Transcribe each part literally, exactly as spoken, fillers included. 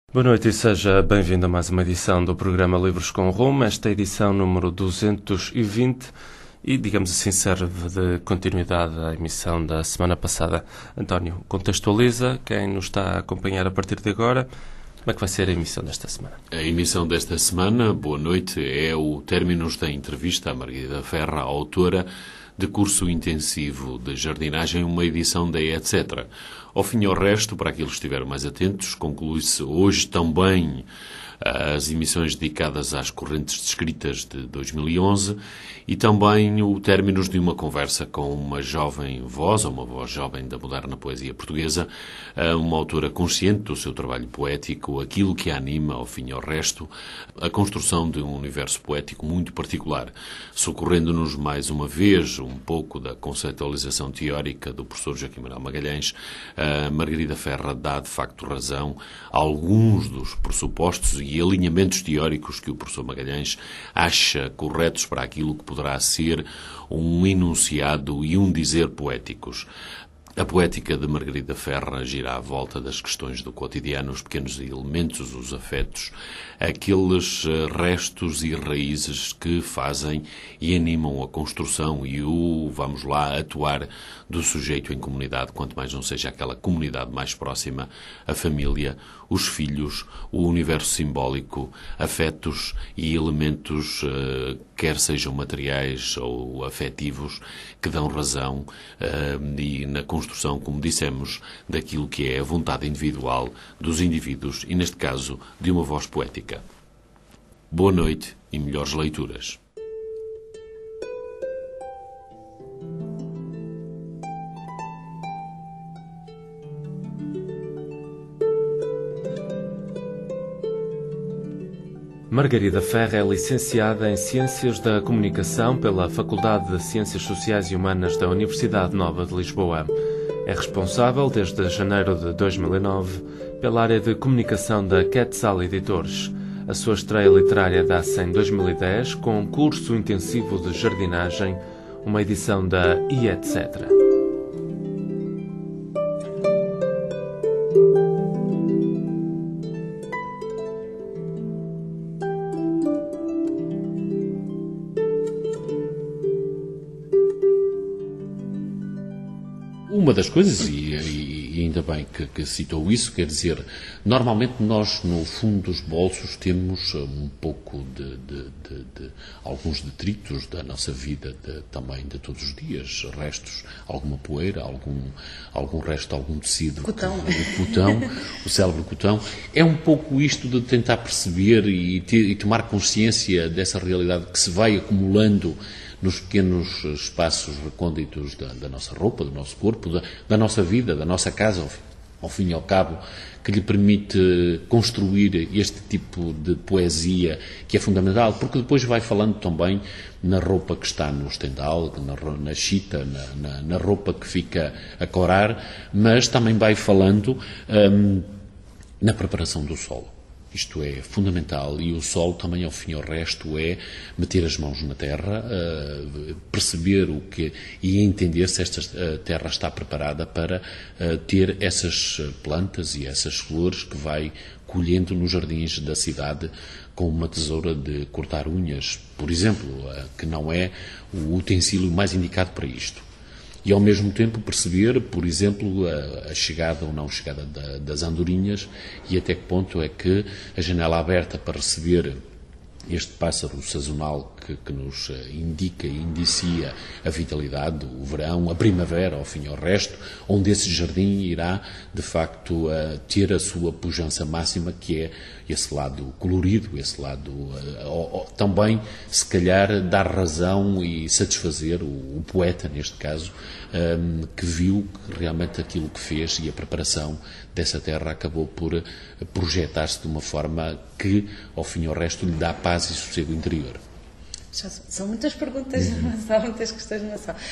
Boa noite e seja bem-vindo a mais uma edição do programa Livros com Rumo, esta edição número duzentos e vinte e, digamos assim, serve de continuidade à emissão da semana passada. António, contextualiza quem nos está a acompanhar a partir de agora. Como é que vai ser a emissão desta semana? A emissão desta semana, boa noite, é o término da entrevista à Margarida Ferra, autora de curso intensivo de jardinagem, uma edição da etcétera. Ao fim e ao resto, para aqueles que estiveram mais atentos, conclui-se hoje também as emissões dedicadas às correntes descritas de dois mil e onze e também o término de uma conversa com uma jovem voz, ou uma voz jovem da moderna poesia portuguesa, uma autora consciente do seu trabalho poético, aquilo que a anima, ao fim e ao resto, a construção de um universo poético muito particular, socorrendo-nos mais uma vez um pouco da conceitualização teórica do professor Joaquim Manuel Magalhães. A Margarida Ferra dá, de facto, razão a alguns dos pressupostos e alinhamentos teóricos que o professor Magalhães acha corretos para aquilo que poderá ser um enunciado e um dizer poéticos. A poética de Margarida Ferra gira à volta das questões do cotidiano, os pequenos elementos, os afetos, aqueles restos e raízes que fazem e animam a construção e o, vamos lá, atuar do sujeito em comunidade, quanto mais não seja aquela comunidade mais próxima, a família, os filhos, o universo simbólico, afetos e elementos, quer sejam materiais ou afetivos, que dão razão e na construção, como dissemos, daquilo que é a vontade individual dos indivíduos e, neste caso, de uma voz poética. Boa noite e melhores leituras. Margarida Ferra é licenciada em Ciências da Comunicação pela Faculdade de Ciências Sociais e Humanas da Universidade Nova de Lisboa. É responsável, desde janeiro de dois mil e nove, pela área de comunicação da Quetzal Editores. A sua estreia literária dá-se em dois mil e dez, com curso intensivo de jardinagem, uma edição da e etcétera. Uma das coisas, e, e ainda bem que, que citou isso, quer dizer, normalmente nós, no fundo dos bolsos, temos um pouco de, de, de, de alguns detritos da nossa vida, de, também de todos os dias, restos, alguma poeira, algum, algum resto, algum tecido. Cotão. O cotão, o célebre cotão. É um pouco isto de tentar perceber e, ter, e tomar consciência dessa realidade que se vai acumulando nos pequenos espaços recônditos da, da nossa roupa, do nosso corpo, da, da nossa vida, da nossa casa, ao fim, ao fim e ao cabo, que lhe permite construir este tipo de poesia que é fundamental, porque depois vai falando também na roupa que está no estendal, na, na chita, na, na, na roupa que fica a corar, mas também vai falando hum, na preparação do solo. Isto é fundamental, e o solo também, ao fim e ao resto, é meter as mãos na terra, uh, perceber o que e entender se esta uh, terra está preparada para uh, ter essas plantas e essas flores que vai colhendo nos jardins da cidade com uma tesoura de cortar unhas, por exemplo, uh, que não é o utensílio mais indicado para isto. E, ao mesmo tempo, perceber, por exemplo, a, a chegada ou não chegada da, das andorinhas e até que ponto é que a janela aberta para receber este pássaro sazonal que, que nos indica e indicia a vitalidade, o verão, a primavera, ao fim e ao resto, onde esse jardim irá, de facto, a ter a sua pujança máxima, que é esse lado colorido, esse lado uh, uh, também, se calhar, dar razão e satisfazer o, o poeta, neste caso, um, que viu que realmente aquilo que fez e a preparação dessa terra acabou por projetar-se de uma forma que, ao fim e ao resto, lhe dá paz e sossego interior. Já são muitas perguntas, uhum. São muitas questões na sala.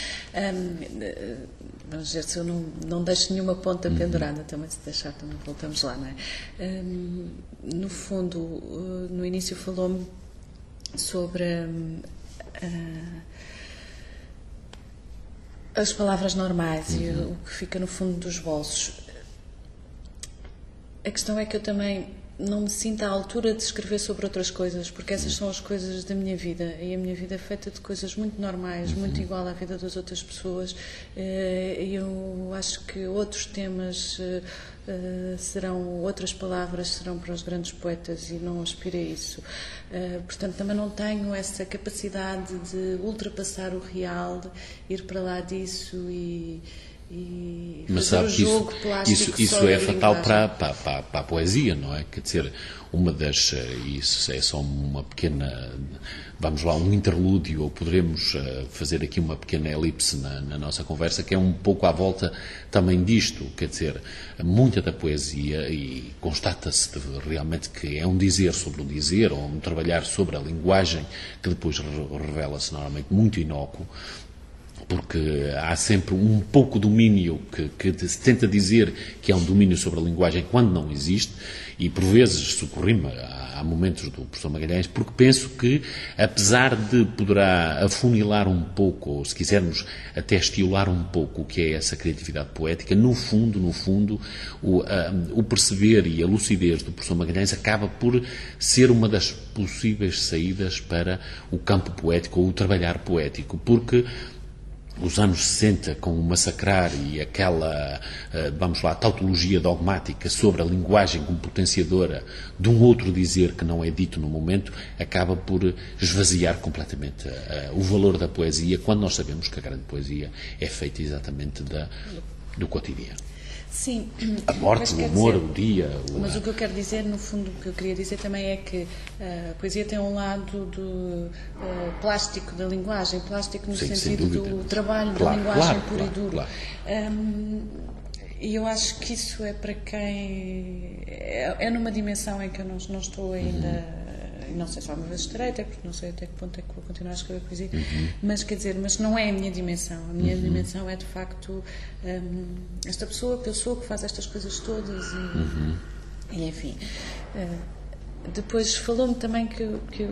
Um, vamos ver se eu não, não deixo nenhuma ponta uhum. pendurada, também se deixar, também voltamos lá, não é? Um, no fundo, no início falou-me sobre uh, as palavras normais uhum. e o que fica no fundo dos bolsos. A questão é que eu também não me sinto à altura de escrever sobre outras coisas, porque essas são as coisas da minha vida, e a minha vida é feita de coisas muito normais, uhum. muito igual à vida das outras pessoas, e eu acho que outros temas serão, outras palavras serão para os grandes poetas, e não aspiro a isso. Portanto, também não tenho essa capacidade de ultrapassar o real, ir para lá disso e... E mas sabe que isso, isso, isso é fatal para, para, para, para a poesia, não é? Quer dizer, uma das, isso é só uma pequena, vamos lá, um interlúdio, ou poderemos fazer aqui uma pequena elipse na, na nossa conversa, que é um pouco à volta também disto, quer dizer, muita da poesia, e constata-se realmente que é um dizer sobre o dizer, ou um trabalhar sobre a linguagem, que depois revela-se normalmente muito inócuo, porque há sempre um pouco domínio que, que se tenta dizer que é um domínio sobre a linguagem quando não existe, e por vezes socorri-me, há momentos do professor Magalhães, porque penso que, apesar de poderá afunilar um pouco, ou se quisermos até estimular um pouco o que é essa criatividade poética, no fundo, no fundo, o, a, o perceber e a lucidez do professor Magalhães acaba por ser uma das possíveis saídas para o campo poético, ou o trabalhar poético, porque os anos sessenta, com o Massacrar e aquela, vamos lá, tautologia dogmática sobre a linguagem como potenciadora de um outro dizer que não é dito no momento, acaba por esvaziar completamente o valor da poesia, quando nós sabemos que a grande poesia é feita exatamente da, do cotidiano. Sim. A morte, o humor, dizer, o dia... O... Mas o que eu quero dizer, no fundo, o que eu queria dizer também é que uh, a poesia tem um lado do uh, plástico da linguagem, plástico no Sim, sentido do trabalho claro, da linguagem claro, puro claro, e duro. Claro. Um, e eu acho que isso é para quem... É, é numa dimensão em que eu não, não estou ainda... Uhum. Não sei se alguma vez estarei, até porque não sei até que ponto é que vou continuar a escrever poesia, uhum. mas quer dizer, mas não é a minha dimensão. A minha uhum. dimensão é de facto um, esta pessoa, pessoa que faz estas coisas todas e, uhum. e enfim. Uh, depois falou-me também que, que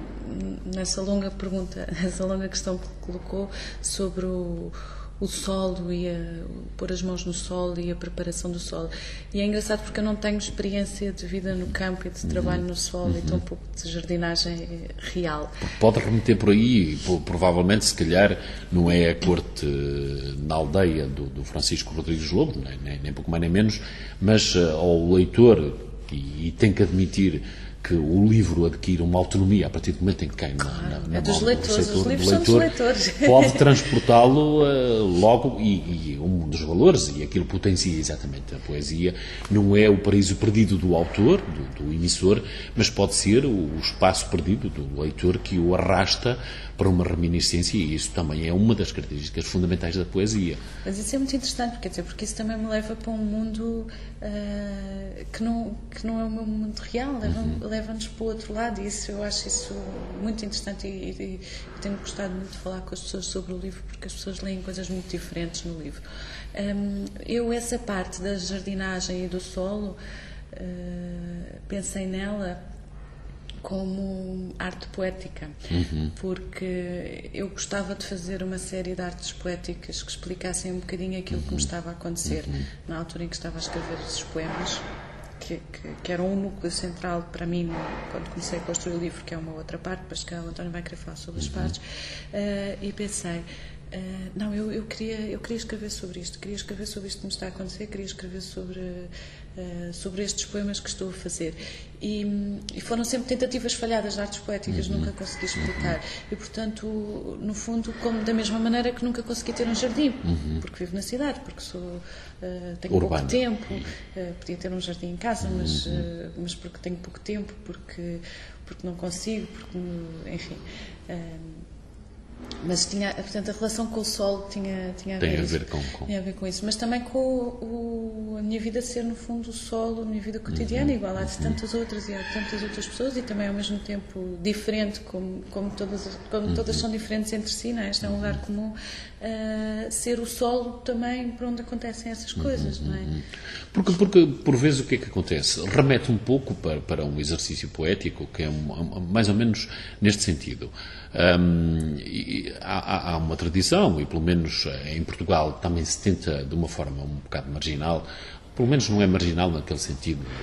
nessa longa pergunta, essa longa questão que colocou sobre o o solo e a, pôr as mãos no solo e a preparação do solo. E é engraçado porque eu não tenho experiência de vida no campo e de trabalho no solo uhum. e tão pouco de jardinagem real. Pode remeter por aí, provavelmente, se calhar, não é a corte na aldeia do, do Francisco Rodrigues Lobo, nem, nem pouco mais nem menos, mas uh, ao leitor, e, e tem que admitir que o livro adquire uma autonomia a partir do momento em que cai na, na, na é dos mão leitores, do setor, os livros do leitor, são dos leitores. pode transportá-lo uh, logo, e, e um dos valores, e aquilo potencia exatamente a poesia, não é o paraíso perdido do autor, do, do emissor, mas pode ser o, o espaço perdido do leitor que o arrasta para uma reminiscência, e isso também é uma das características fundamentais da poesia. Mas isso é muito interessante, quer dizer, porque isso também me leva para um mundo uh, que, não, que não é o meu mundo real, leva, uhum. leva-nos para o outro lado, e isso, eu acho isso muito interessante, e, e, e tenho gostado muito de falar com as pessoas sobre o livro, porque as pessoas leem coisas muito diferentes no livro. Um, eu, essa parte da jardinagem e do solo, uh, pensei nela como arte poética, uhum. porque eu gostava de fazer uma série de artes poéticas que explicassem um bocadinho aquilo uhum. que me estava a acontecer uhum. na altura em que estava a escrever esses poemas, que, que, que eram um núcleo central para mim quando comecei a construir o livro, que é uma outra parte, depois que o António vai querer falar sobre as uhum. partes, uh, e pensei, Uh, não, eu, eu, queria, eu queria escrever sobre isto, queria escrever sobre isto que me está a acontecer, queria escrever sobre, uh, sobre estes poemas que estou a fazer. E, e foram sempre tentativas falhadas de artes poéticas, uhum. nunca consegui explicar. E, portanto, no fundo, como da mesma maneira que nunca consegui ter um jardim, uhum. porque vivo na cidade, porque sou, uh, tenho Urbano. pouco tempo, uh, podia ter um jardim em casa, mas, uh, mas porque tenho pouco tempo, porque, porque não consigo, porque, enfim... Uh, mas tinha, portanto, a relação com o solo tinha, tinha, a, Tem ver a, ver isso, com, com... tinha a ver com isso, mas também com o, o, a minha vida ser, no fundo, o solo, a minha vida cotidiana, uhum. igual à de tantas outras e há tantas outras pessoas, e também ao mesmo tempo diferente, como, como, todas, como uhum. todas são diferentes entre si, não é? Este é um lugar comum, uh, ser o solo também para onde acontecem essas coisas, uhum. não é? Porque, porque, por vezes, o que é que acontece? Remete um pouco para, para um exercício poético, que é um, mais ou menos neste sentido. Um, e há, há uma tradição, e pelo menos em Portugal também se tenta de uma forma um bocado marginal, pelo menos não é marginal naquele sentido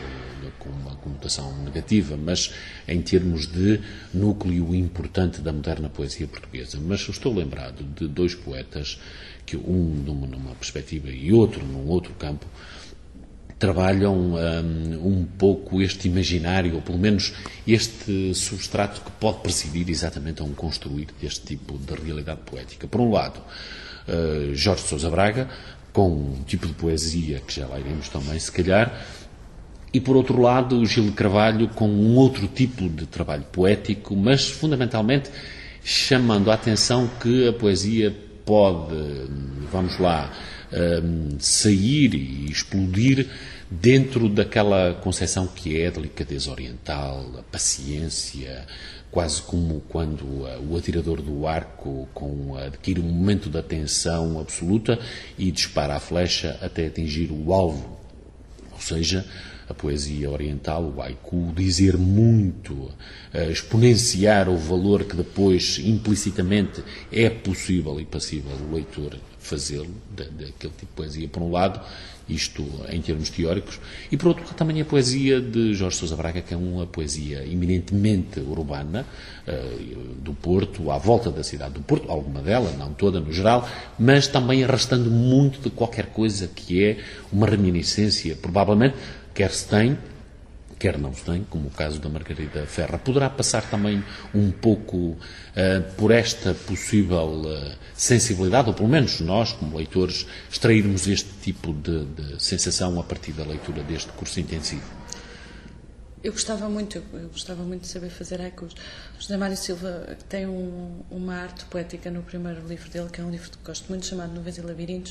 com uma conotação negativa, mas em termos de núcleo importante da moderna poesia portuguesa. Mas estou lembrado de dois poetas, que um numa, numa perspectiva e outro num outro campo, trabalham um, um pouco este imaginário, ou pelo menos este substrato que pode presidir exatamente a um construir deste tipo de realidade poética. Por um lado, uh, Jorge de Sousa Braga, com um tipo de poesia que já lá iremos também, se calhar, e por outro lado, o Gil de Carvalho, com um outro tipo de trabalho poético, mas fundamentalmente chamando a atenção que a poesia pode, vamos lá, um, sair e explodir dentro daquela concepção que é a delicadeza oriental, a paciência, quase como quando uh, o atirador do arco com, uh, adquire um momento de atenção absoluta e dispara a flecha até atingir o alvo. Ou seja, a poesia oriental, o haiku, dizer muito, uh, exponenciar o valor que depois, implicitamente, é possível e passível o leitor fazê-lo, daquele tipo de poesia, por um lado, isto em termos teóricos, e por outro lado também a poesia de Jorge de Sousa Braga, que é uma poesia eminentemente urbana, uh, do Porto, à volta da cidade do Porto, alguma dela, não toda no geral, mas também arrastando muito de qualquer coisa que é uma reminiscência, provavelmente, quer se tem, quer não se tem, como o caso da Margarida Ferra. Poderá passar também um pouco uh, por esta possível uh, sensibilidade, ou pelo menos nós, como leitores, extrairmos este tipo de, de sensação a partir da leitura deste curso intensivo. Eu gostava muito, eu gostava muito de saber fazer haikus. O José Mário Silva tem um, uma arte poética no primeiro livro dele, que é um livro que gosto muito, chamado Nuvens e Labirintos,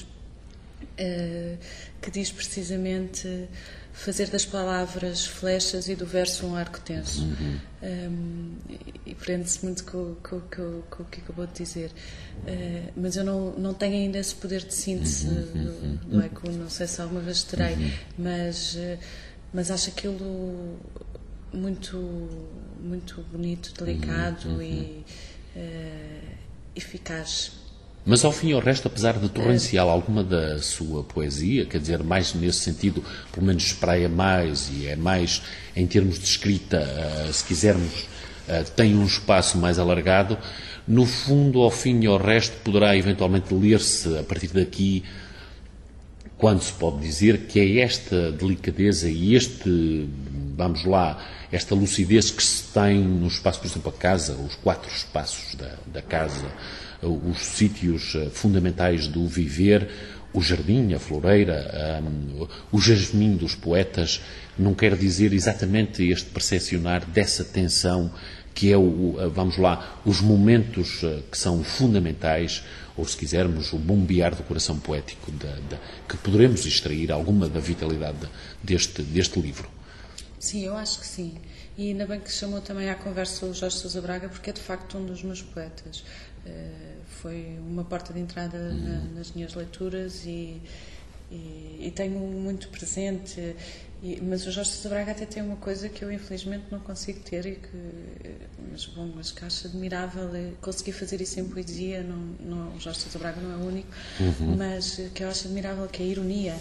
uh, que diz precisamente fazer das palavras flechas e do verso um arco tenso. Uhum. Um, e, e prende-se muito com, com, com, com o que acabou de dizer. Uh, mas eu não, não tenho ainda esse poder de síntese uhum. do, do haiku, não sei se alguma vez terei, uhum. mas, uh, mas acho aquilo muito, muito bonito, delicado uhum. e uh, eficaz. Mas, ao fim e ao resto, apesar de torrencial alguma da sua poesia, quer dizer, mais nesse sentido, pelo menos espraia mais e é mais, em termos de escrita, uh, se quisermos, uh, tem um espaço mais alargado, no fundo, ao fim e ao resto, poderá eventualmente ler-se, a partir daqui, quando se pode dizer que é esta delicadeza e este, vamos lá, esta lucidez que se tem no espaço, por exemplo, a casa, os quatro espaços da, da casa, os sítios fundamentais do viver, o jardim, a floreira, um, o jasmim dos poetas, não quer dizer exatamente este percepcionar dessa tensão que é, o, vamos lá, os momentos que são fundamentais, ou se quisermos, o bombear do coração poético, da, da, que poderemos extrair alguma da vitalidade deste, deste livro. Sim, eu acho que sim. E ainda bem que chamou também à conversa o Jorge de Sousa Braga, porque é de facto um dos meus poetas. Uh, foi uma porta de entrada uhum. na, nas minhas leituras e, e, e tenho muito presente. E, mas o Jorge de Sousa Braga até tem uma coisa que eu infelizmente não consigo ter, e que, mas bom, mas que acho admirável, é conseguir fazer isso em poesia. Não, não, o Jorge de Sousa Braga não é o único, uhum. mas que eu acho admirável, que é a ironia,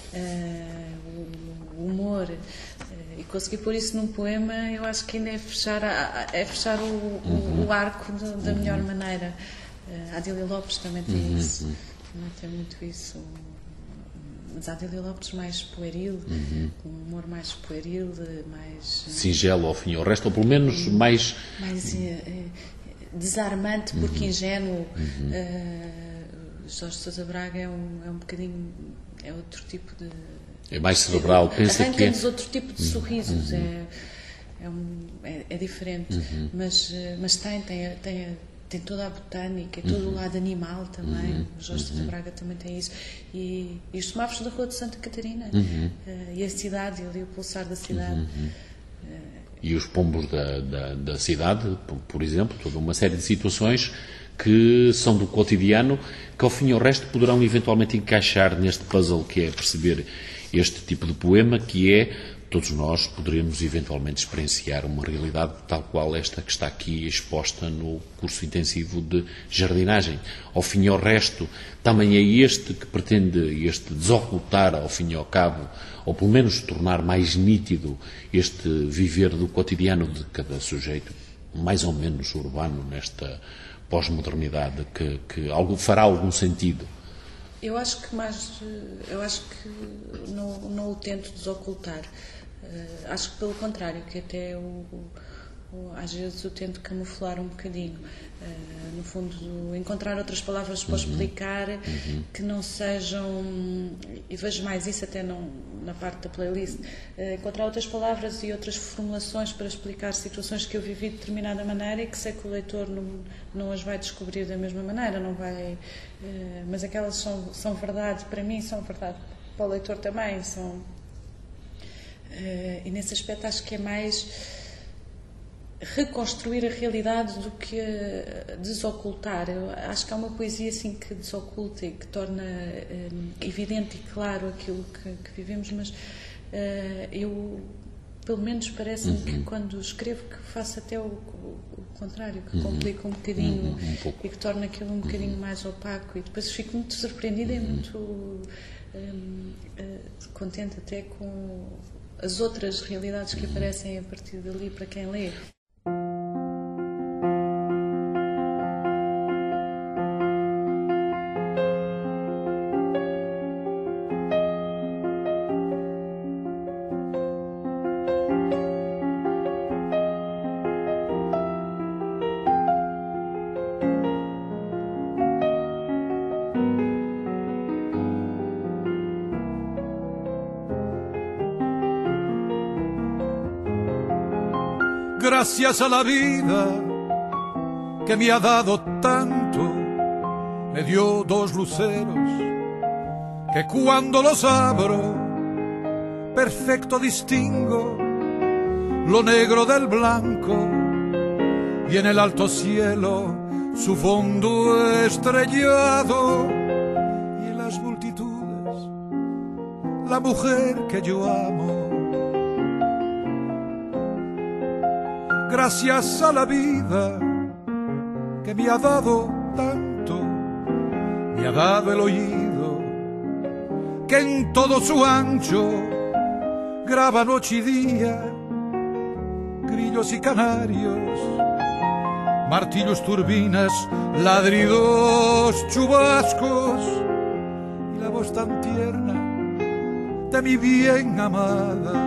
uh, o humor, uh, e conseguir pôr isso num poema, eu acho que ainda é fechar, a, é fechar o, uhum. o, o arco de, da uhum. melhor maneira. Uh, a Adília Lopes também tem uhum. isso, também tem muito isso. Mas a Adília Lopes mais pueril, uhum. com um humor mais pueril, mais... singelo ao fim e ao resto, ou pelo menos mais... mais uh, desarmante, porque uhum. ingênuo. Uhum. Uh, Jorge de Sousa Braga é um, é um bocadinho... é outro tipo de... é mais cerebral, pensa que é... arranca-nos outro tipo de sorrisos, uhum. é, é, um, é, é diferente, uhum. mas, mas tem, tem, tem tem toda a botânica, todo uhum. o lado animal também. Uhum. O Jorge de Sousa Braga também tem isso. E, e os semáforos da Rua de Santa Catarina. Uhum. Uh, e a cidade, ali o pulsar da cidade. Uhum. Uh, e os pombos da, da, da cidade, por, por exemplo, toda uma série de situações que são do cotidiano, que ao fim e ao resto poderão eventualmente encaixar neste puzzle que é perceber este tipo de poema, que é todos nós poderemos eventualmente experienciar uma realidade tal qual esta que está aqui exposta no curso intensivo de jardinagem. Ao fim e ao resto, também é este que pretende, este desocultar, ao fim e ao cabo, ou pelo menos tornar mais nítido este viver do cotidiano de cada sujeito, mais ou menos urbano, nesta pós-modernidade, que, que algo, fará algum sentido. Eu acho que mais, eu acho que não, não o tento desocultar. Uh, acho que pelo contrário, que até o, o, às vezes eu tento camuflar um bocadinho. Uh, no fundo, encontrar outras palavras para explicar uhum. que não sejam, e vejo mais isso até não, na parte da playlist, uh, encontrar outras palavras e outras formulações para explicar situações que eu vivi de determinada maneira e que sei que o leitor não, não as vai descobrir da mesma maneira, não vai, uh, mas aquelas são, são verdade para mim, são verdade para o leitor também, são, uh, e nesse aspecto acho que é mais reconstruir a realidade do que desocultar. Eu acho que há uma poesia assim que desoculta e que torna um, evidente e claro aquilo que, que vivemos, mas uh, eu, pelo menos parece-me uhum. que quando escrevo que faço até o, o, o contrário, que uhum. complico um bocadinho uhum. um e que torna aquilo um bocadinho uhum. mais opaco, e depois fico muito surpreendida uhum. e muito um, uh, contente até com as outras realidades que aparecem a partir dali para quem lê. Gracias a la vida que me ha dado tanto, me dio dos luceros que cuando los abro perfecto distingo lo negro del blanco y en el alto cielo su fondo estrellado y en las multitudes la mujer que yo amo. Gracias a la vida que me ha dado tanto, me ha dado el oído que en todo su ancho graba noche y día, grillos y canarios, martillos, turbinas, ladridos, chubascos y la voz tan tierna de mi bien amada.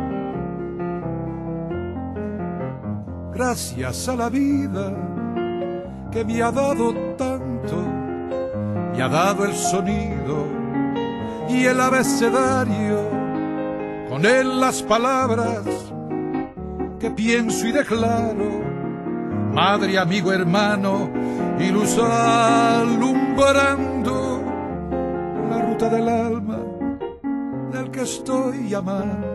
Gracias a la vida que me ha dado tanto, me ha dado el sonido y el abecedario, con él las palabras que pienso y declaro, madre, amigo, hermano, y luz alumbrando la ruta del alma del que estoy amando.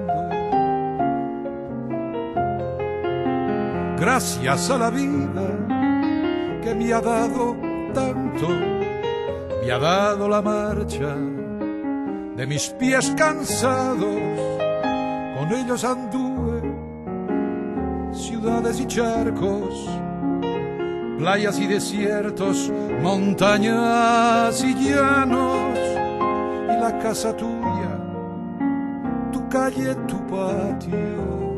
Gracias a la vida que me ha dado tanto, me ha dado la marcha de mis pies cansados, con ellos anduve ciudades y charcos, playas y desiertos, montañas y llanos, y la casa tuya, tu calle, tu patio.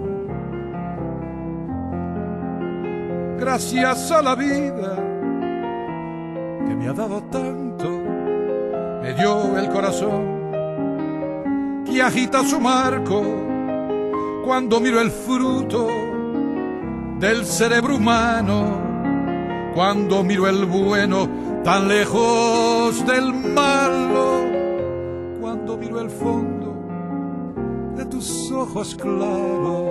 Gracias a la vida que me ha dado tanto, me dio el corazón que agita su marco cuando miro el fruto del cerebro humano, cuando miro el bueno tan lejos del malo, cuando miro el fondo de tus ojos claros.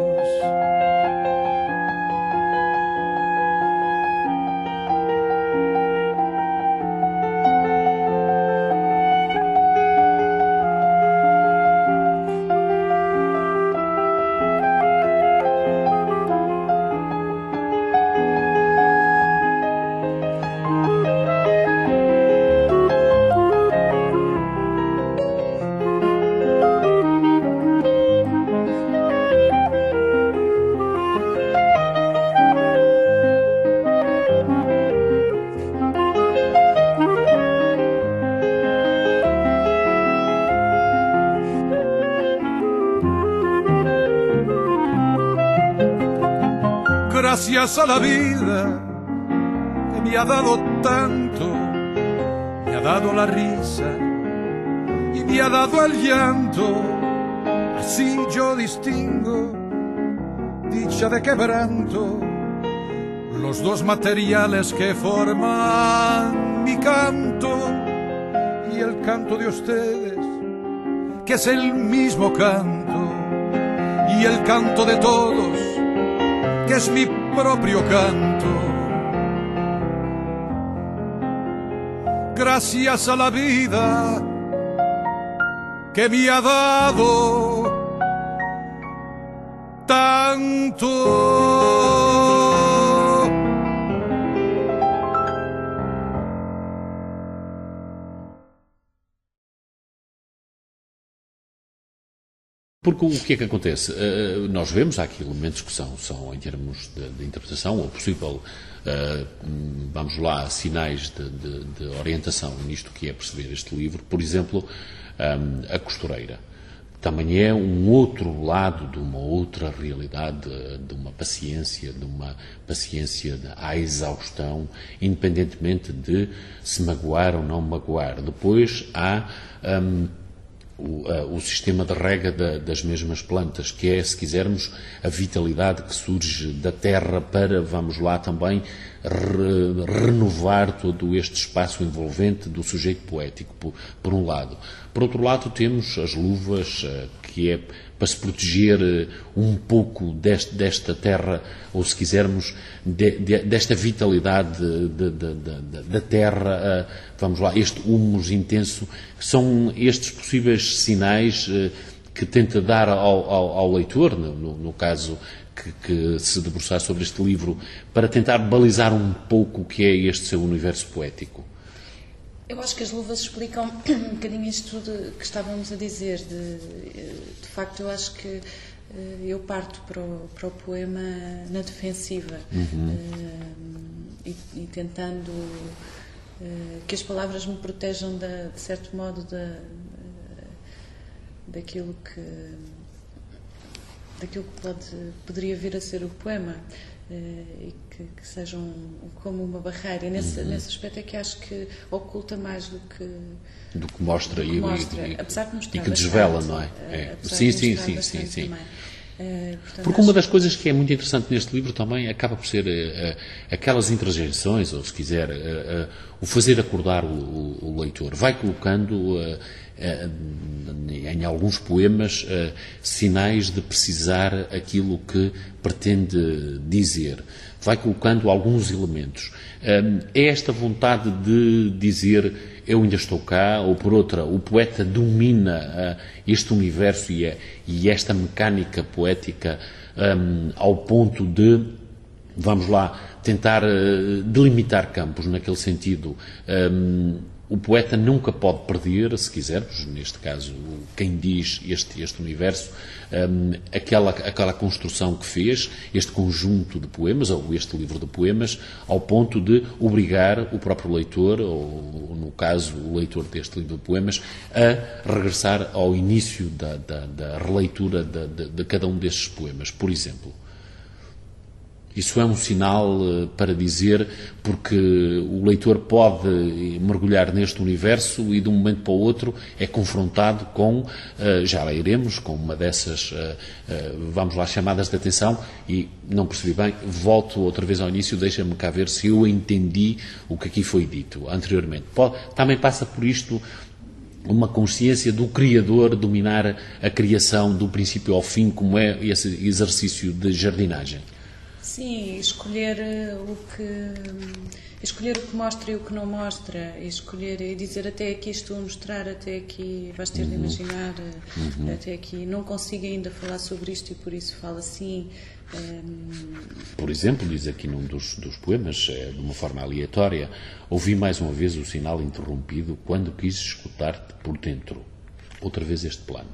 Gracias a la vida que me ha dado tanto, me ha dado la risa y me ha dado el llanto. Así yo distingo dicha de quebranto, los dos materiales que forman mi canto y el canto de ustedes, que es el mismo canto, y el canto de todos, que es mi propio canto. Gracias a la vida que me ha dado tanto. Porque o que é que acontece? Uh, nós vemos, há aqui elementos que são, são em termos de, de interpretação, ou possível, uh, vamos lá, sinais de, de, de orientação nisto que é perceber este livro. Por exemplo, um, a costureira. Também é um outro lado de uma outra realidade, de uma paciência, de uma paciência à exaustão, independentemente de se magoar ou não magoar. Depois há um, o, uh, o sistema de rega da, das mesmas plantas, que é, se quisermos, a vitalidade que surge da terra para, vamos lá, também re, renovar todo este espaço envolvente do sujeito poético, por, por um lado. Por outro lado, temos as luvas, uh, que é para se proteger uh, um pouco deste, desta terra, ou se quisermos, de, de, desta vitalidade de, de, de, de, da terra, uh, vamos lá, este humus intenso, são estes possíveis sinais uh, que tenta dar ao, ao, ao leitor, no, no caso que, que se debruçar sobre este livro, para tentar balizar um pouco o que é este seu universo poético. Eu acho que as luvas explicam um bocadinho isto tudo que estávamos a dizer. De, de facto, eu acho que eu parto para o, para o poema na defensiva, uhum. uh, e, e tentando uh, que as palavras me protejam, da, de certo modo, da, uh, daquilo que daquilo que pode, poderia vir a ser o poema. Uh, e que, que sejam como uma barreira, e nesse, uhum. nesse aspecto é que acho que oculta mais do que do que mostra, do que e, mostra e, apesar de mostrar e que desvela, bastante, não é? é. Sim, sim, sim, sim, sim. Uh, portanto, Porque uma das coisas que é muito interessante neste livro também acaba por ser uh, uh, aquelas interjeições, ou se quiser, uh, uh, o fazer acordar o, o, o leitor. Vai colocando uh, uh, em alguns poemas uh, sinais de precisar aquilo que pretende dizer. Vai colocando alguns elementos. Uh, é esta vontade de dizer eu ainda estou cá, ou por outra, o poeta domina uh, este universo e, é, e esta mecânica poética um, ao ponto de, vamos lá, tentar uh, delimitar campos naquele sentido. Um, o poeta nunca pode perder, se quisermos, neste caso, quem diz este, este universo, um, aquela, aquela construção que fez, este conjunto de poemas, ou este livro de poemas, ao ponto de obrigar o próprio leitor, ou no caso o leitor deste livro de poemas, a regressar ao início da, da, da releitura de, de, de cada um destes poemas. Por exemplo, isso é um sinal para dizer, porque o leitor pode mergulhar neste universo e de um momento para o outro é confrontado com, já lá iremos, com uma dessas, vamos lá, chamadas de atenção, e não percebi bem, volto outra vez ao início, deixa-me cá ver se eu entendi o que aqui foi dito anteriormente. Pode, também passa por isto uma consciência do criador dominar a criação do princípio ao fim, como é esse exercício de jardinagem. Sim, escolher o que escolher o que mostra e o que não mostra, e escolher e dizer até aqui estou a mostrar, até aqui vais ter de imaginar, uhum. até aqui não consigo ainda falar sobre isto e por isso falo assim. Um... Por exemplo, diz aqui num dos, dos poemas, de uma forma aleatória, ouvi mais uma vez o sinal interrompido quando quis escutar-te por dentro. Outra vez este plano,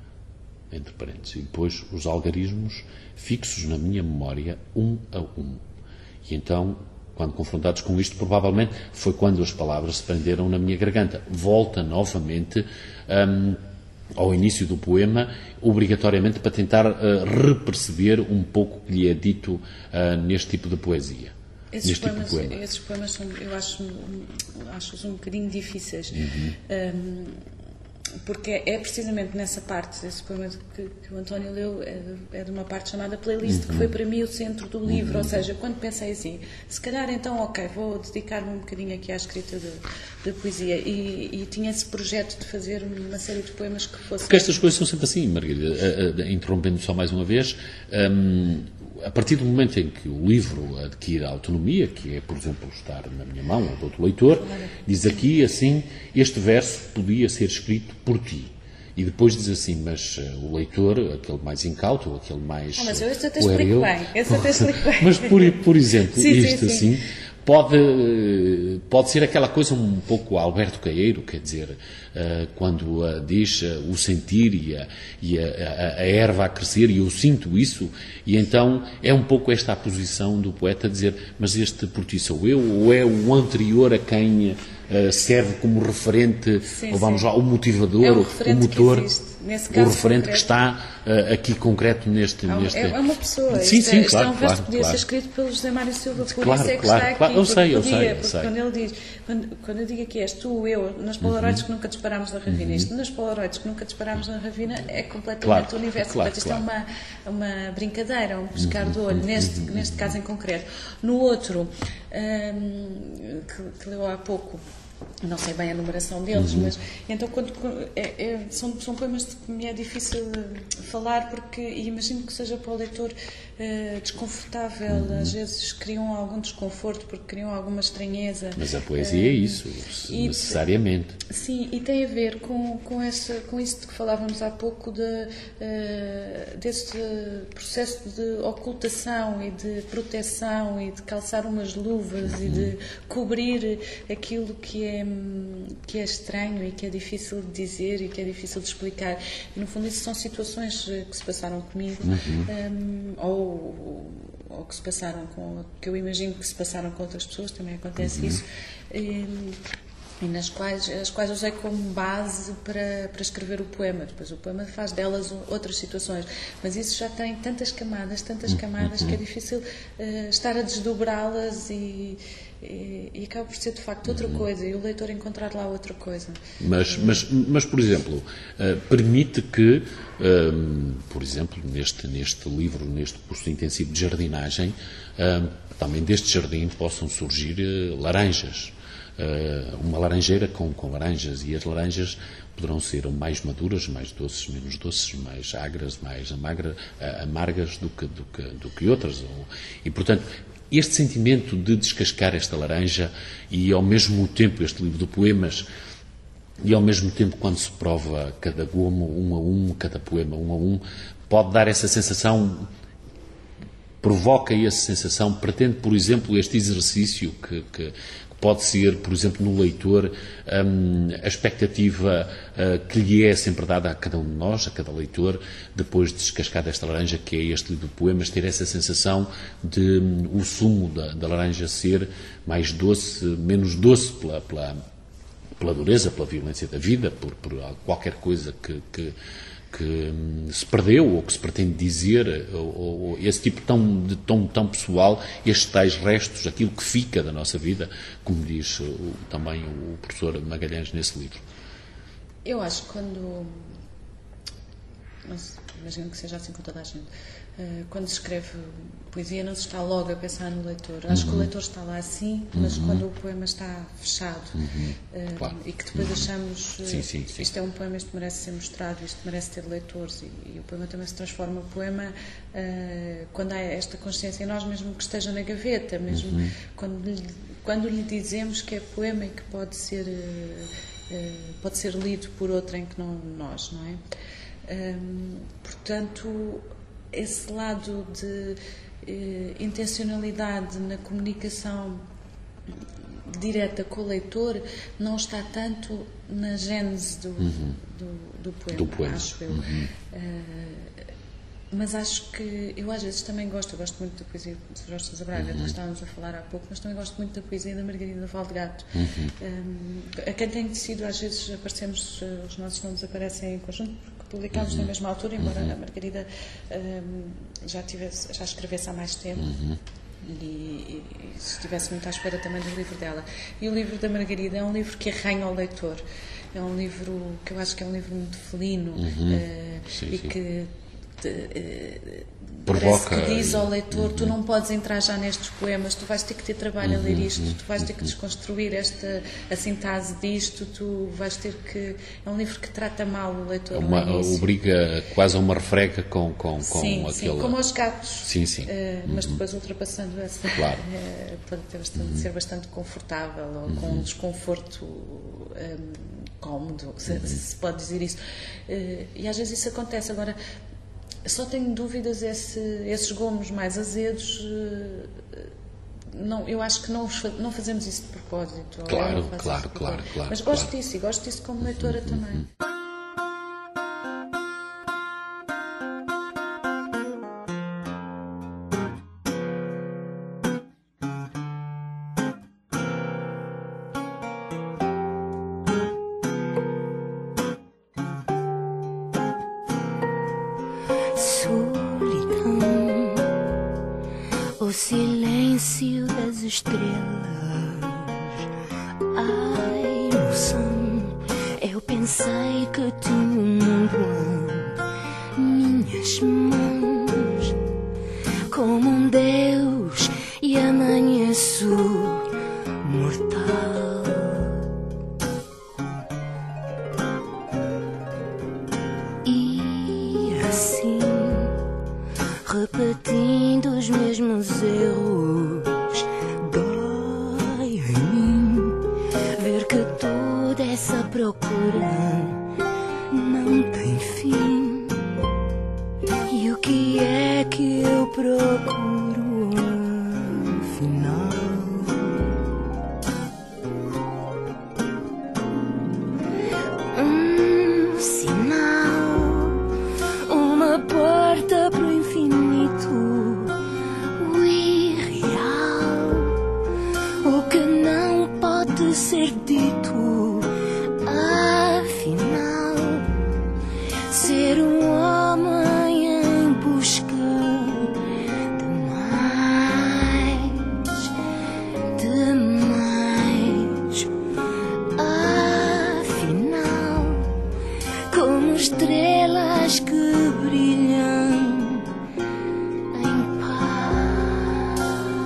entre parênteses, e depois os algarismos fixos na minha memória, um a um. E então, quando confrontados com isto, provavelmente foi quando as palavras se prenderam na minha garganta. Volta novamente um, ao início do poema, obrigatoriamente para tentar uh, reperceber um pouco o que lhe é dito uh, neste tipo de poesia. Esses neste poemas, tipo de poema. esses poemas são, eu acho, acho-os um bocadinho difíceis. Uhum. Um, porque é, é precisamente nessa parte, esse poema que, que o António leu é, é de uma parte chamada playlist, uhum. que foi para mim o centro do livro, uhum. ou seja, quando pensei assim, se calhar então, ok, vou dedicar-me um bocadinho aqui à escrita de, de poesia, e, e tinha esse projeto de fazer uma série de poemas que fosse... Porque estas coisas são sempre assim, Margarida, interrompendo só mais uma vez, um, a partir do momento em que o livro adquire a autonomia, que é, por exemplo, estar na minha mão ou de outro leitor, diz aqui assim, este verso podia ser escrito por ti. E depois diz assim, mas uh, o leitor, aquele mais incauto, aquele mais... Ah, mas eu esse até pueril, explico bem, esse até explico bem. Mas, por, por exemplo, sim, isto sim, sim. assim... Pode, pode ser aquela coisa um pouco Alberto Caeiro, quer dizer, uh, quando uh, diz uh, o sentir e, a, e a, a, a erva a crescer, e eu sinto isso, e então é um pouco esta a posição do poeta, dizer, mas este por ti sou eu, ou é o anterior a quem uh, serve como referente, sim, ou vamos sim. lá, o motivador, é um o motor, Nesse o caso referente concreto, que está uh, aqui concreto neste... É, neste... é uma pessoa. Sim, isto sim, é, claro, isto é um verso claro, que podia claro. ser escrito pelo José Mário Silva, por Claro, isso é que claro, está aqui. claro. Eu sei, eu podia, sei, eu porque sei. Quando ele diz, quando, quando eu digo aqui és tu, eu, nas Polaroids uhum. que nunca disparámos na Ravina, isto nas Polaroids que nunca disparámos na Ravina é completamente claro, o universo. claro, Portanto, isto claro. é uma, uma brincadeira, um pescar de olho, neste, neste caso em concreto. No outro, hum, que, que leu há pouco, não sei bem a numeração deles, uhum. mas então quando, é, é, são, são poemas que me é difícil falar, porque e imagino que seja para o leitor uh, desconfortável, uhum. às vezes criam algum desconforto porque criam alguma estranheza. Mas a poesia uh, é isso, e, necessariamente. Sim, e tem a ver com, com, essa, com isso de que falávamos há pouco, de, uh, desse processo de ocultação e de proteção e de calçar umas luvas uhum. e de cobrir aquilo que é que é estranho e que é difícil de dizer e que é difícil de explicar. E, no fundo, isso são situações que se passaram comigo uhum. um, ou, ou que se passaram com, que eu imagino que se passaram com outras pessoas, também acontece uhum. isso, e, e nas quais, as quais usei como base para, para escrever o poema. Depois o poema faz delas outras situações, mas isso já tem tantas camadas, tantas camadas, uhum. que é difícil uh, estar a desdobrá-las e E, e acaba por ser de facto outra coisa, e o leitor encontrar lá outra coisa. Mas, mas, mas por exemplo, uh, permite que, um, por exemplo, neste, neste livro, neste curso intensivo de jardinagem, uh, também deste jardim possam surgir uh, laranjas. Uh, uma laranjeira com, com laranjas, e as laranjas poderão ser mais maduras, mais doces, menos doces, mais agras, mais amagra, uh, amargas do que, do que, do que outras. E, portanto, este sentimento de descascar esta laranja e, ao mesmo tempo, este livro de poemas, e, ao mesmo tempo, quando se prova cada gomo um a um, cada poema um a um, pode dar essa sensação, provoca essa sensação, pretende, por exemplo, este exercício que... que pode ser, por exemplo, no leitor, um, a expectativa uh, que lhe é sempre dada a cada um de nós, a cada leitor, depois de descascar desta laranja, que é este livro de poemas, ter essa sensação de um, o sumo da, da laranja ser mais doce, menos doce pela, pela, pela dureza, pela violência da vida, por, por qualquer coisa que, que, que hum, se perdeu ou que se pretende dizer, ou, ou esse tipo tão, de tom tão pessoal, estes tais restos, aquilo que fica da nossa vida, como diz o, também o professor Magalhães nesse livro. Eu acho que quando, não sei, imagino que seja assim com toda a gente, quando se escreve poesia não se está logo a pensar no leitor. Acho uhum. que o leitor está lá assim, mas uhum. quando o poema está fechado uhum. uh, claro. e que depois uhum. achamos sim, sim, sim. isto é um poema, isto merece ser mostrado, isto merece ter leitores, e, e o poema também se transforma. O poema, uh, quando há esta consciência em nós, mesmo que esteja na gaveta, mesmo uhum. quando, lhe, quando lhe dizemos que é poema e que pode ser, uh, uh, pode ser lido por outrem que não nós, não é? Um, portanto, esse lado de eh, intencionalidade na comunicação direta com o leitor não está tanto na gênese do, uhum. do, do, poema, do poema, acho eu. Uhum. Uh, mas acho que eu às vezes também gosto, eu gosto muito da poesia de Jorge Sousa Braga, uhum. nós estávamos a falar há pouco, mas também gosto muito da poesia da Margarida Valdegato. Uhum. Um, a quem tem sido, às vezes aparecemos, os nossos nomes aparecem em conjunto, porque publicámos uhum. na mesma altura, embora uhum. a Margarida um, já, tivesse, já escrevesse há mais tempo. Uhum. E, e, e estivesse muito à espera também do livro dela. E o livro da Margarida é um livro que arranha o leitor, é um livro que eu acho que é um livro muito felino, uhum. uh, sim, e sim. que te, uh, provoca, parece que diz ao leitor, uhum. tu não podes entrar já nestes poemas, tu vais ter que ter trabalho uhum. a ler isto, tu vais ter que desconstruir esta, a sintase disto, tu vais ter que... É um livro que trata mal o leitor. Uma, obriga quase a uma refrega com, com, com sim, aquele... Sim, como aos gatos. Sim, sim. Uh, mas uhum. depois ultrapassando essa... Claro. Uh, pode ter bastante, uhum. ser bastante confortável, ou uhum. com um desconforto um, cómodo, se, uhum. se pode dizer isso. Uh, e às vezes isso acontece. Agora, só tenho dúvidas, esse, esses gomos mais azedos, uh, não, eu acho que não, não fazemos isso de propósito. Claro, claro, claro, claro. Mas gosto claro. disso, e gosto disso como leitora uhum. também. O silêncio das estrelas, a emoção. Eu pensei que tinha um mundo em minhas mãos, como um Deus, e amanheço mortal. E assim, repetindo os mesmos erros, dói em mim ver que toda essa procura não tem fim. E o que é que eu procuro afinal? Um sinal, uma porta pro infinito, o irreal, o que não pode ser dito. Afinal, ser um homem em busca de mais, de mais. Afinal, como estrelas que brilham em paz.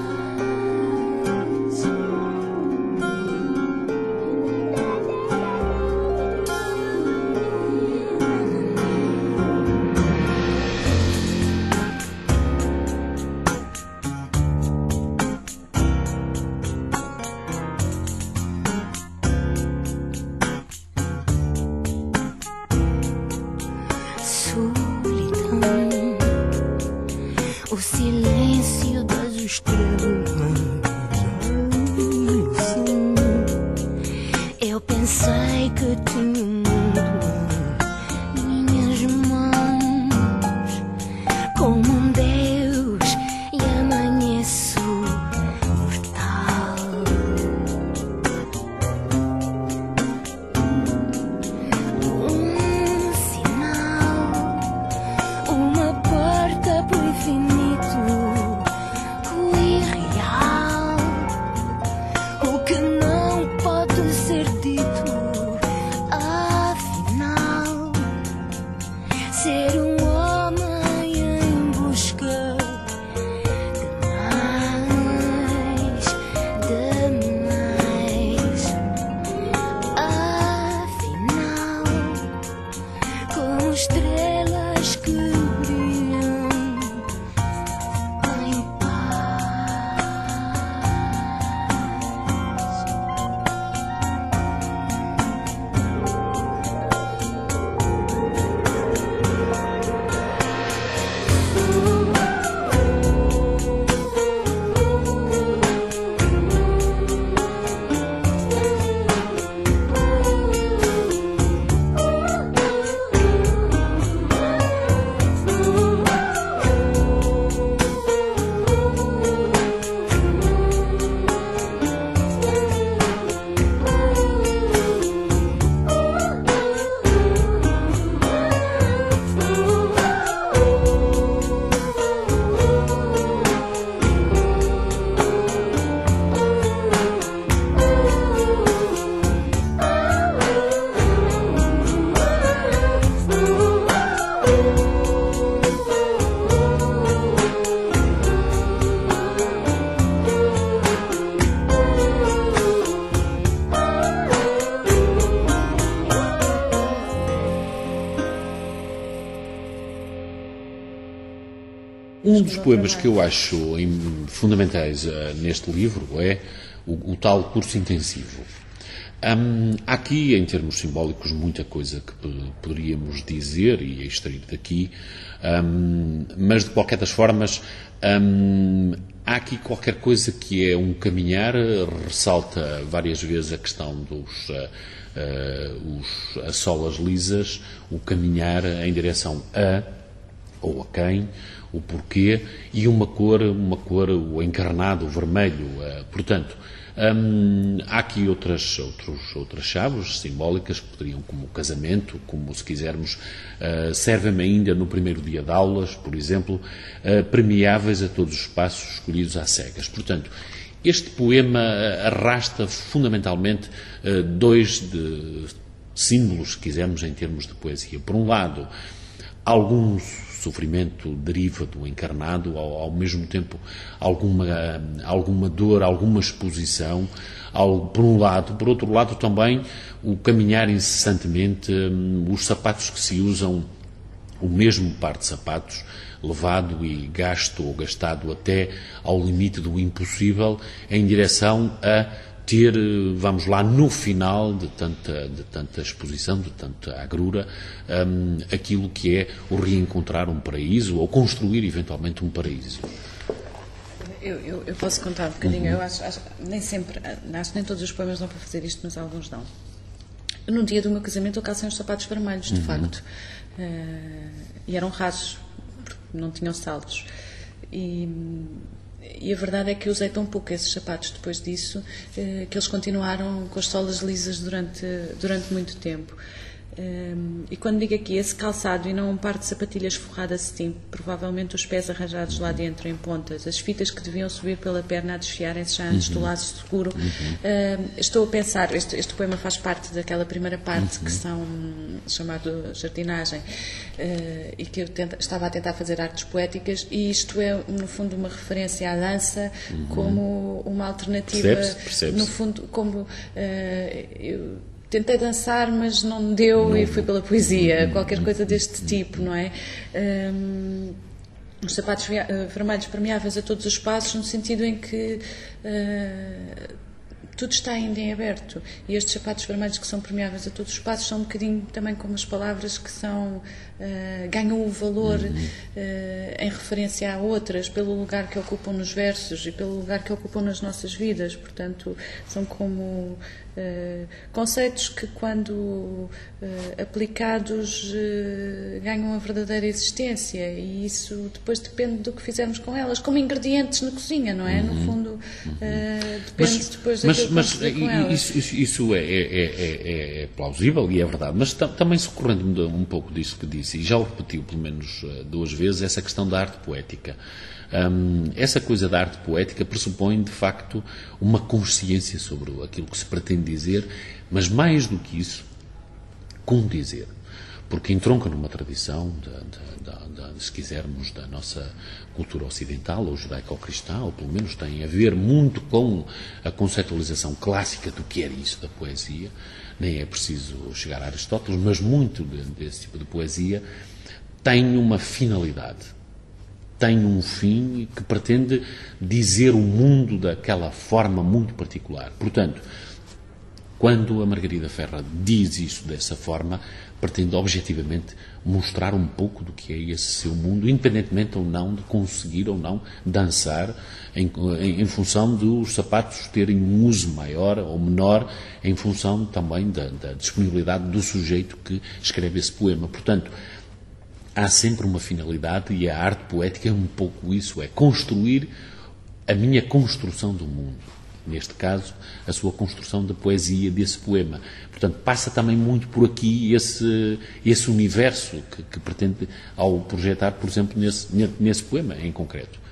Solidão, o silêncio das estrelas. Sim, eu pensei que tinha um mundo em minhas mãos, como um Deus, e amanheço mortal. Um sinal, uma porta pro infinito, o irreal, o que não pode ser dito. Um dos poemas que eu acho fundamentais uh, neste livro é o, o tal curso intensivo. Um, há aqui, em termos simbólicos, muita coisa que poderíamos dizer e extrair daqui, um, mas de qualquer das formas, um, há aqui qualquer coisa que é um caminhar, ressalta várias vezes a questão dos uh, uh, os, as solas lisas, o caminhar em direção a ou a quem, o porquê, e uma cor, uma cor, o encarnado, o vermelho. Uh, portanto, hum, há aqui outras, outros, outras chaves simbólicas que poderiam, como o casamento, como, se quisermos, uh, servem-me ainda no primeiro dia de aulas, por exemplo, uh, premiáveis a todos os passos escolhidos às cegas. Portanto, este poema arrasta fundamentalmente uh, dois de símbolos, se quisermos, em termos de poesia. Por um lado, alguns sofrimento deriva do encarnado, ao, ao mesmo tempo alguma, alguma dor, alguma exposição, ao, por um lado. Por outro lado também o caminhar incessantemente, um, os sapatos que se usam, o mesmo par de sapatos, levado e gasto ou gastado até ao limite do impossível, em direção a ter, vamos lá, no final de tanta, de tanta exposição, de tanta agrura, um, aquilo que é o reencontrar um paraíso ou construir eventualmente um paraíso. Eu, eu, eu posso contar um bocadinho, uhum. eu acho, acho, nem sempre, acho que nem todos os poemas dão para fazer isto, mas alguns dão. No dia do meu casamento eu calcei uns sapatos vermelhos, de uhum. facto, uh, e eram rasos, porque não tinham saltos. E... E a verdade é que eu usei tão pouco esses sapatos depois disso, eh, que eles continuaram com as solas lisas durante, durante muito tempo. Um, e quando digo aqui esse calçado e não um par de sapatilhas forradas de cetim, provavelmente os pés arranjados lá dentro em pontas, as fitas que deviam subir pela perna a desfiarem-se já antes uhum. do laço seguro. Uhum. Um, estou a pensar, este, este poema faz parte daquela primeira parte uhum. que são chamado jardinagem, uh, e que eu tenta, estava a tentar fazer artes poéticas, e isto é no fundo uma referência à dança uhum. como uma alternativa, percebe-se, percebe-se. No fundo como uh, eu tentei dançar, mas não deu não. E fui pela poesia, qualquer coisa deste tipo, não é? Um, os sapatos vermelhos permeáveis a todos os passos, no sentido em que uh, tudo está ainda em aberto. E estes sapatos vermelhos que são permeáveis a todos os passos são um bocadinho também como as palavras que são, uh, ganham o valor uh, em referência a outras, pelo lugar que ocupam nos versos e pelo lugar que ocupam nas nossas vidas. Portanto, são como Uh, conceitos que, quando uh, aplicados, uh, ganham a verdadeira existência, e isso depois depende do que fizermos com elas, como ingredientes na cozinha, não é? Uhum. No fundo, uh, depende mas, depois daquilo que vamos fazer com elas. Isso, isso, isso é, é, é, é plausível e é verdade, mas tam, também socorrendo-me um pouco disso que disse, e já o repetiu pelo menos uh, duas vezes, essa questão da arte poética. Um, essa coisa da arte poética pressupõe, de facto, uma consciência sobre aquilo que se pretende dizer, mas mais do que isso, como dizer, porque entronca numa tradição, de, de, de, de, se quisermos, da nossa cultura ocidental, ou judaico-cristã, ou pelo menos tem a ver muito com a conceitualização clássica do que era isso da poesia. Nem é preciso chegar a Aristóteles, mas muito de, desse tipo de poesia tem uma finalidade. Tem um fim que pretende dizer o mundo daquela forma muito particular. Portanto, quando a Margarida Ferrer diz isso dessa forma, pretende objetivamente mostrar um pouco do que é esse seu mundo, independentemente ou não de conseguir ou não dançar em, em, em função dos sapatos terem um uso maior ou menor, em função também da, da disponibilidade do sujeito que escreve esse poema. Portanto, há sempre uma finalidade, e a arte poética é um pouco isso, é construir a minha construção do mundo. Neste caso, a sua construção da poesia desse poema. Portanto, passa também muito por aqui esse, esse universo que, que pretende, ao projetar, por exemplo, nesse, nesse poema em concreto.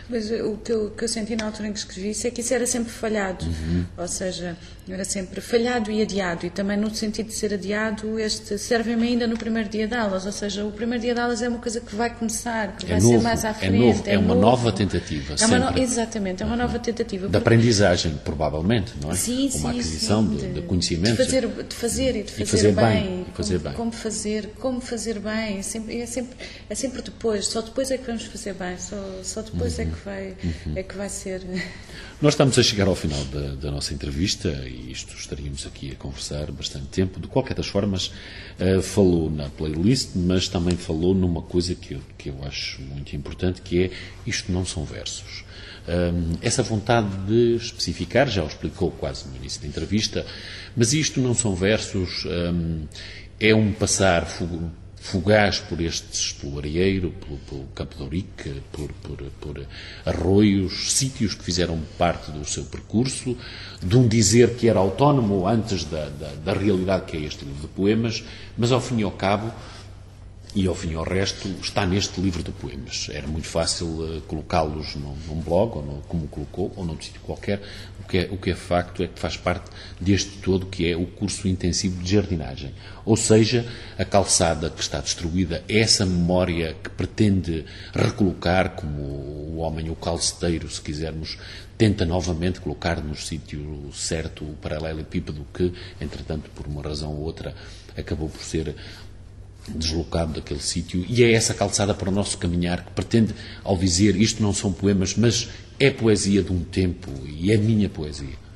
Mas o que eu, que eu senti na altura em que escrevi isso é que isso era sempre falhado, Uhum. ou seja, era sempre falhado e adiado, e também no sentido de ser adiado, este serve-me ainda no primeiro dia de aulas, ou seja, o primeiro dia de aulas é uma coisa que vai começar, que É vai novo, ser mais à é frente. novo, é uma novo. nova tentativa, É uma no- sempre. Exatamente, é uma nova tentativa. De porque- aprendizagem, provavelmente, não é? Sim, Uma sim, aquisição sim, de, de conhecimento. De fazer, de fazer e de fazer, fazer bem, bem. e fazer como, bem. como fazer, como fazer bem. É sempre, é, sempre, é sempre depois, só depois é que vamos fazer bem, só, só depois Uhum. é, que vai, é que vai ser. Nós estamos a chegar ao final da, da nossa entrevista e isto estaríamos aqui a conversar bastante tempo. De qualquer das formas, eh, falou na playlist, mas também falou numa coisa que eu, que eu acho muito importante, que é isto não são versos. Um, essa vontade de especificar, já o explicou quase no início da entrevista, mas isto não são versos, um, é um passar fu- fugaz por estes, pelo Arieiro, pelo, pelo Campo de Ourique, por, por, por arroios, sítios que fizeram parte do seu percurso, de um dizer que era autónomo antes da, da, da realidade que é este livro de poemas, mas ao fim e ao cabo, e ao fim e ao resto, está neste livro de poemas. Era muito fácil uh, colocá-los num, num blog, ou no, como colocou, ou num sítio qualquer. O que, é, o que é facto é que faz parte deste todo que é o curso intensivo de jardinagem. Ou seja, a calçada que está destruída, essa memória que pretende recolocar, como o homem, o calceteiro, se quisermos, tenta novamente colocar no sítio certo o paralelepípedo que, entretanto, por uma razão ou outra, acabou por ser deslocado daquele sítio, e é essa calçada para o nosso caminhar que pretende, ao dizer isto não são poemas, mas é poesia de um tempo e é minha poesia.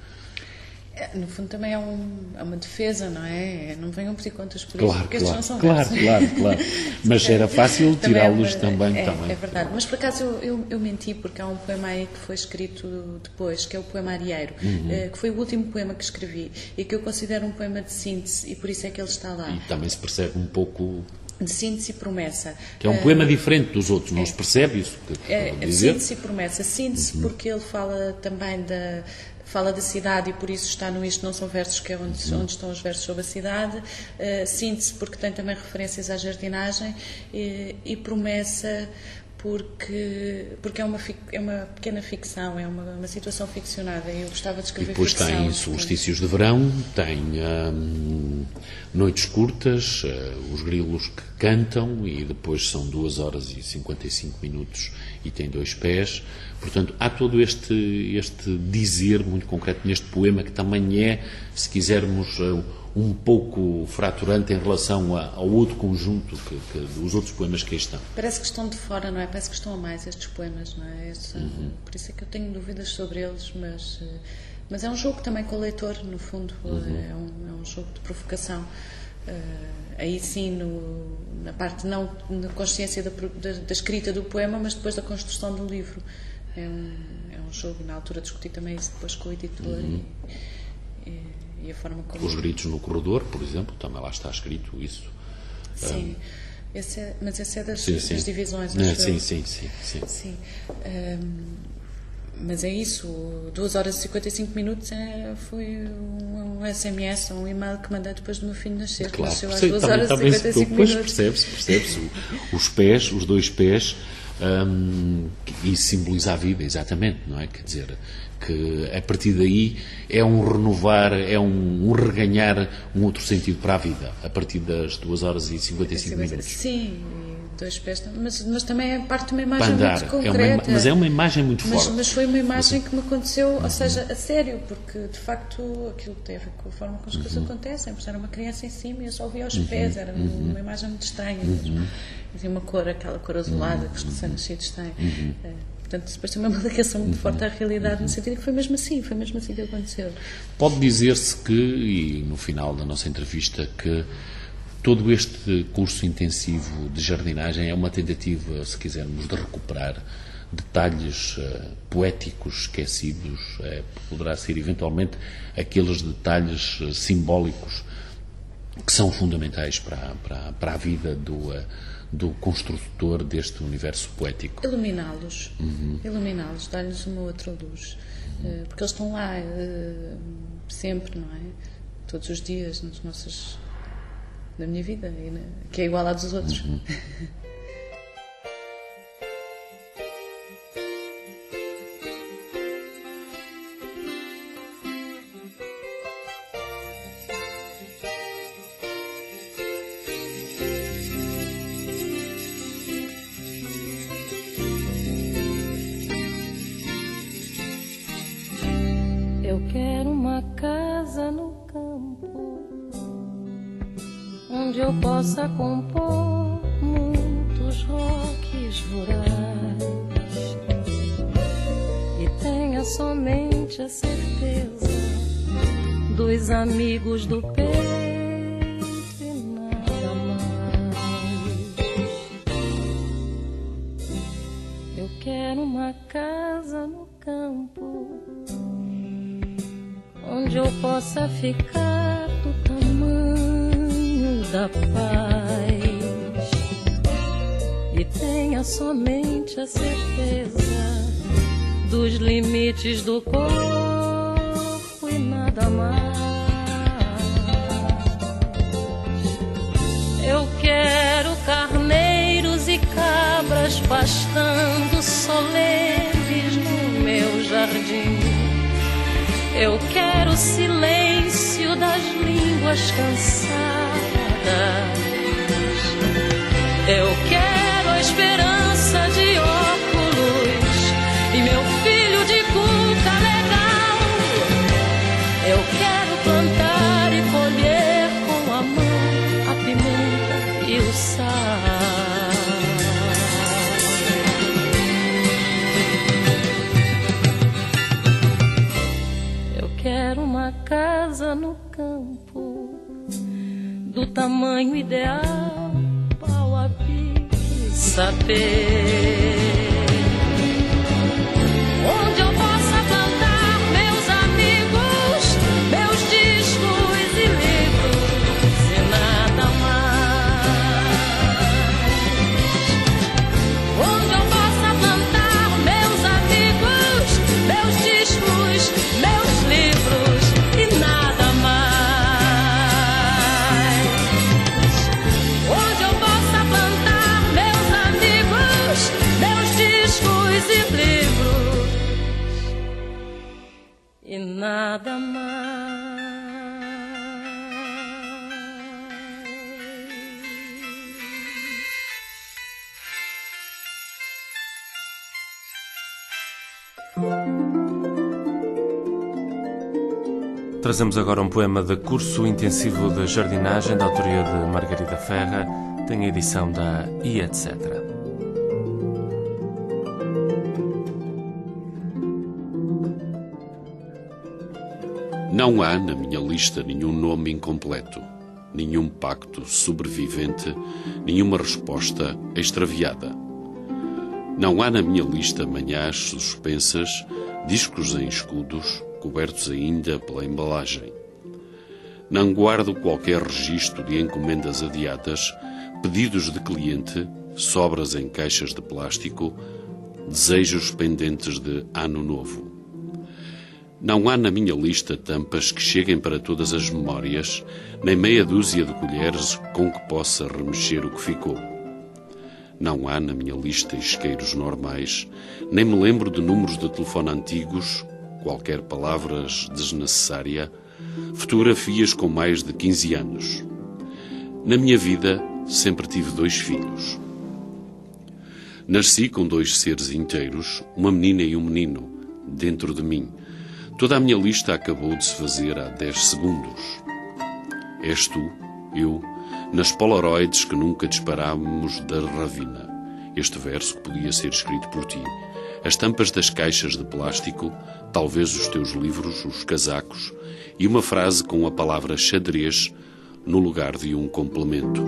No fundo também é, um, é uma defesa, não é? Não venham pedir contas por Claro, isso, porque claro, estes não são claro, versos. claro, claro. Mas era fácil Também é tirá-los uma- também, é, também. É verdade, mas por acaso eu, eu, eu menti, porque há um poema aí que foi escrito depois, que é o poema Arieiro, Uhum. eh, que foi o último poema que escrevi e que eu considero um poema de síntese, e por isso é que ele está lá. E também se percebe um pouco De síntese e promessa. que é um Eh, poema diferente dos outros, não se percebe isso que que É, acabou de é dizer. síntese e promessa. Síntese porque ele fala também da, fala da cidade e por isso está no Isto Não São Versos, que é onde, onde estão os versos sobre a cidade. Uh, síntese porque tem também referências à jardinagem e, e promessa porque, porque é, uma, fic- é uma pequena ficção, é uma, uma situação ficcionada e eu gostava de E escrever depois ficção. tem portanto, solstícios de verão, tem hum, noites curtas, eh, os grilos que cantam, e depois são duas horas e cinquenta e cinco minutos e tem dois pés. Portanto, há todo este, este dizer muito concreto neste poema, que também é, se quisermos, eh, um pouco fraturante em relação a- ao outro conjunto, que, que, os outros poemas que aí estão. Parece que estão de fora, não é? Parece que estão a mais estes poemas, não é? Esse- Por isso é que eu tenho dúvidas sobre eles, mas, eh, mas é um jogo também com o leitor, no fundo, é, um, é um jogo de provocação. Eh, aí sim, no, na parte não na consciência da, pro- da, da escrita do poema, mas depois da construção do livro. É um, é um jogo, e na altura discuti também isso depois com o editor e, e, e a forma como... Os gritos no corredor, por exemplo, também lá está escrito isso. Sim, esse é- mas esse é das, Sim, sim. das divisões, É, acho sim, eu. sim, sim, sim. Sim. Ahm, mas é isso, duas horas e cinquenta e cinco minutos é, foi um, um S M S, um e-mail que mandei depois do meu filho nascer, que Claro, nasceu às percebe- duas também, horas e também cinquenta e se- cinco depois minutos. percebe-se, percebe-se o- os pés, os dois pés, hum, que- isso simboliza a vida, exatamente, não é? Quer dizer, que a partir daí é um renovar, é um, um reganhar um outro sentido para a vida, a partir das duas horas e cinquenta e cinco minutos. Sim, e dois pés, mas, mas também é parte de uma Para imagem andar, muito é uma, concreta. ima- mas é uma imagem muito Mas, forte. mas foi uma imagem que me aconteceu, ou seja, a sério, porque de facto aquilo tem a ver com a forma como as coisas acontecem. Porque era uma criança em cima e eu só via os pés, era uma imagem muito estranha mesmo. E tinha uma cor, aquela cor azulada que os recém-nascidos têm. Eh, Portanto, depois tem uma ligação muito forte à realidade, no sentido que foi mesmo assim, foi mesmo assim que aconteceu. Pode dizer-se que, e no final da nossa entrevista, que todo este curso intensivo de jardinagem é uma tentativa, se quisermos, de recuperar detalhes uh, poéticos esquecidos, uh, poderá ser eventualmente aqueles detalhes uh, simbólicos que são fundamentais para, para, para a vida do, uh, do construtor deste universo poético. Iluminá-los, iluminá-los, dar-lhes uma outra luz, Eh, porque eles estão lá eh, sempre, não é? Todos os dias, nas nossas, na minha vida, e na- que é igual à dos outros. casa no campo, onde eu possa compor muitos rocks rurais e tenha somente a certeza dos amigos do peito e nada mais. Eu quero uma casa no campo, onde eu possa ficar do tamanho da paz e tenha somente a certeza dos limites do corpo e nada mais. Eu quero carneiros e cabras pastando solenes no meu jardim. Eu quero o silêncio das línguas cansadas. Eu quero a esperança de óculos e meu filho de cuca legal. Eu quero plantar e colher com a mão a pimenta e o sal. Quero uma casa no campo, do tamanho ideal, pau a pique, sapê, onde eu possa plantar meus amigos, meus discos e livros e nada mais. Onde eu possa plantar meus amigos, meus discos, meus livros e nada mais. Onde eu possa plantar meus amigos, meus discos e livros e nada mais. Trazemos agora um poema de curso intensivo de jardinagem da autoria de Margarida Ferra, tem a edição da e etcétera. Não há na minha lista nenhum nome incompleto, nenhum pacto sobrevivente, nenhuma resposta extraviada. Não há na minha lista manhãs suspensas, discos em escudos, cobertos ainda pela embalagem. Não guardo qualquer registro de encomendas adiadas, pedidos de cliente, sobras em caixas de plástico, desejos pendentes de ano novo. Não há na minha lista tampas que cheguem para todas as memórias, nem meia dúzia de colheres com que possa remexer o que ficou. Não há na minha lista isqueiros normais, nem me lembro de números de telefone antigos, qualquer palavra desnecessária, fotografias com mais de quinze anos. Na minha vida, sempre tive dois filhos. Nasci com dois seres inteiros, uma menina e um menino, dentro de mim. Toda a minha lista acabou de se fazer há dez segundos. És tu, eu, nas polaroids que nunca disparámos da ravina. Este verso que podia ser escrito por ti. As tampas das caixas de plástico, talvez os teus livros, os casacos, e uma frase com a palavra xadrez no lugar de um complemento.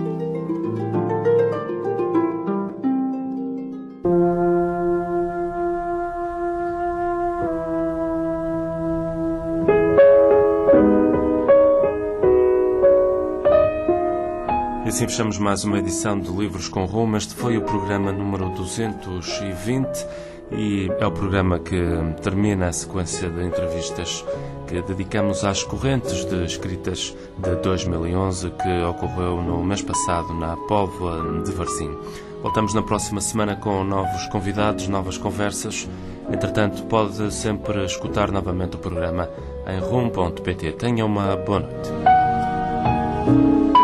E assim fechamos mais uma edição de Livros com Rumo. Este foi o programa número duzentos e vinte e é o programa que termina a sequência de entrevistas que dedicamos às correntes de escritas de dois mil e onze que ocorreu no mês passado na Póvoa de Varzim. Voltamos na próxima semana com novos convidados, novas conversas. Entretanto, pode sempre escutar novamente o programa em rumo ponto pt. Tenha uma boa noite.